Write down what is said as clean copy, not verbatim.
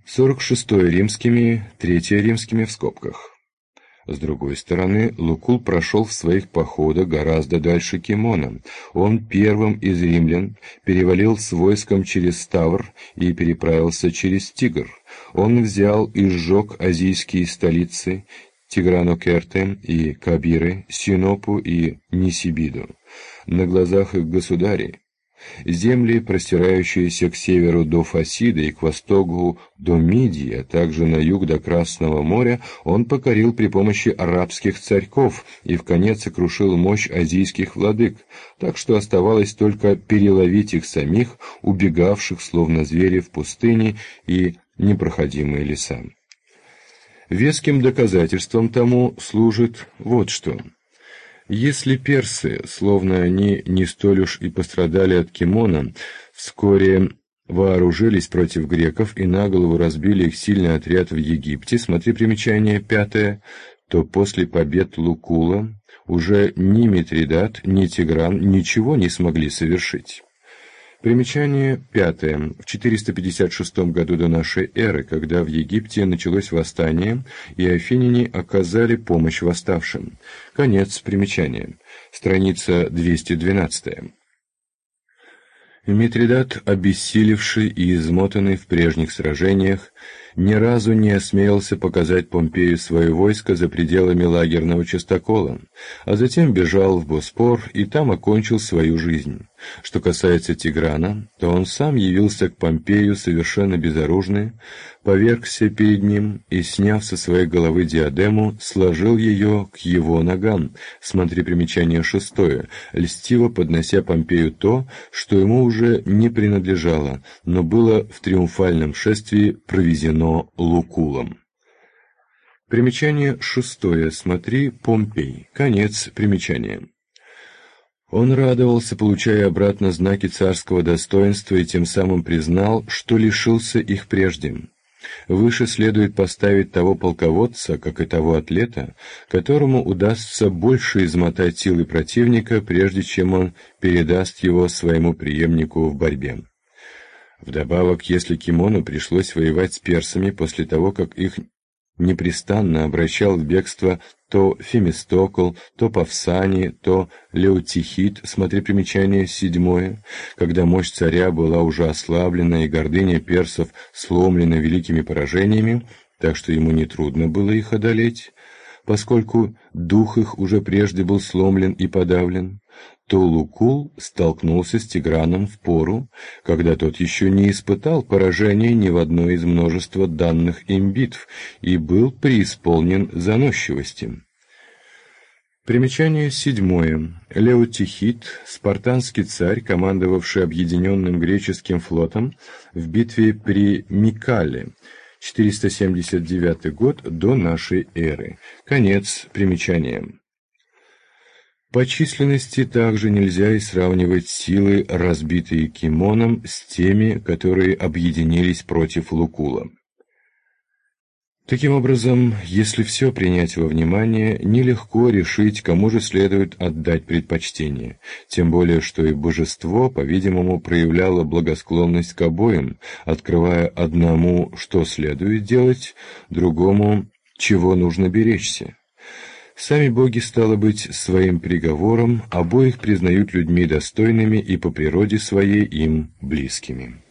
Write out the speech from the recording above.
46 римскими, 3 римскими в скобках. С другой стороны, Лукул прошел в своих походах гораздо дальше Кимона. Он первым из римлян перевалил с войском через Ставр и переправился через Тигр. Он взял и сжег азийские столицы Тигранокерте и Кабиры, Синопу и Нисибиду. На глазах их государей земли, простирающиеся к северу до Фасида и к востоку до Мидии, а также на юг до Красного моря, он покорил при помощи арабских царьков и вконец сокрушил мощь азийских владык, так что оставалось только переловить их самих, убегавших, словно звери, в пустыне и непроходимые леса. Веским доказательством тому служит вот что. Если персы, словно они не столь уж и пострадали от Кимона, вскоре вооружились против греков и наголову разбили их сильный отряд в Египте, смотри примечание 5, то после побед Лукула уже ни Митридат, ни Тигран ничего не смогли совершить. Примечание 5. В 456 году до нашей эры, когда в Египте началось восстание, и афиняне оказали помощь восставшим. Конец примечания. Страница 212. Митридат, обессилевший и измотанный в прежних сражениях, ни разу не осмелился показать Помпею свое войско за пределами лагерного частокола, а затем бежал в Боспор и там окончил свою жизнь. Что касается Тиграна, то он сам явился к Помпею совершенно безоружный, повергся перед ним и, сняв со своей головы диадему, сложил ее к его ногам, смотри примечание 6, льстиво поднося Помпею то, что ему уже не принадлежало, но было в триумфальном шествии провезено Лукулом. Примечание 6, смотри Помпей, конец примечания. Он радовался, получая обратно знаки царского достоинства, и тем самым признал, что лишился их прежде. Выше следует поставить того полководца, как и того атлета, которому удастся больше измотать силы противника, прежде чем он передаст его своему преемнику в борьбе. Вдобавок, если Кимону пришлось воевать с персами после того, как их непрестанно обращал в бегство то Фемистокл, то Павсаний, то Леутихид, смотри примечание 7, когда мощь царя была уже ослаблена и гордыня персов сломлена великими поражениями, так что ему нетрудно было их одолеть, поскольку дух их уже прежде был сломлен и подавлен, то Лукул столкнулся с Тиграном в пору, когда тот еще не испытал поражения ни в одной из множества данных им битв и был преисполнен заносчивости. Примечание 7. Леутихид, спартанский царь, командовавший объединенным греческим флотом в битве при Микале, 479 год до нашей эры. Конец примечания. По численности также нельзя и сравнивать силы, разбитые Кимоном, с теми, которые объединились против Лукула. Таким образом, если все принять во внимание, нелегко решить, кому же следует отдать предпочтение, тем более, что и божество, по-видимому, проявляло благосклонность к обоим, открывая одному, что следует делать, другому, чего нужно беречься. Сами боги, стало быть, своим приговором обоих признают людьми достойными и по природе своей им близкими.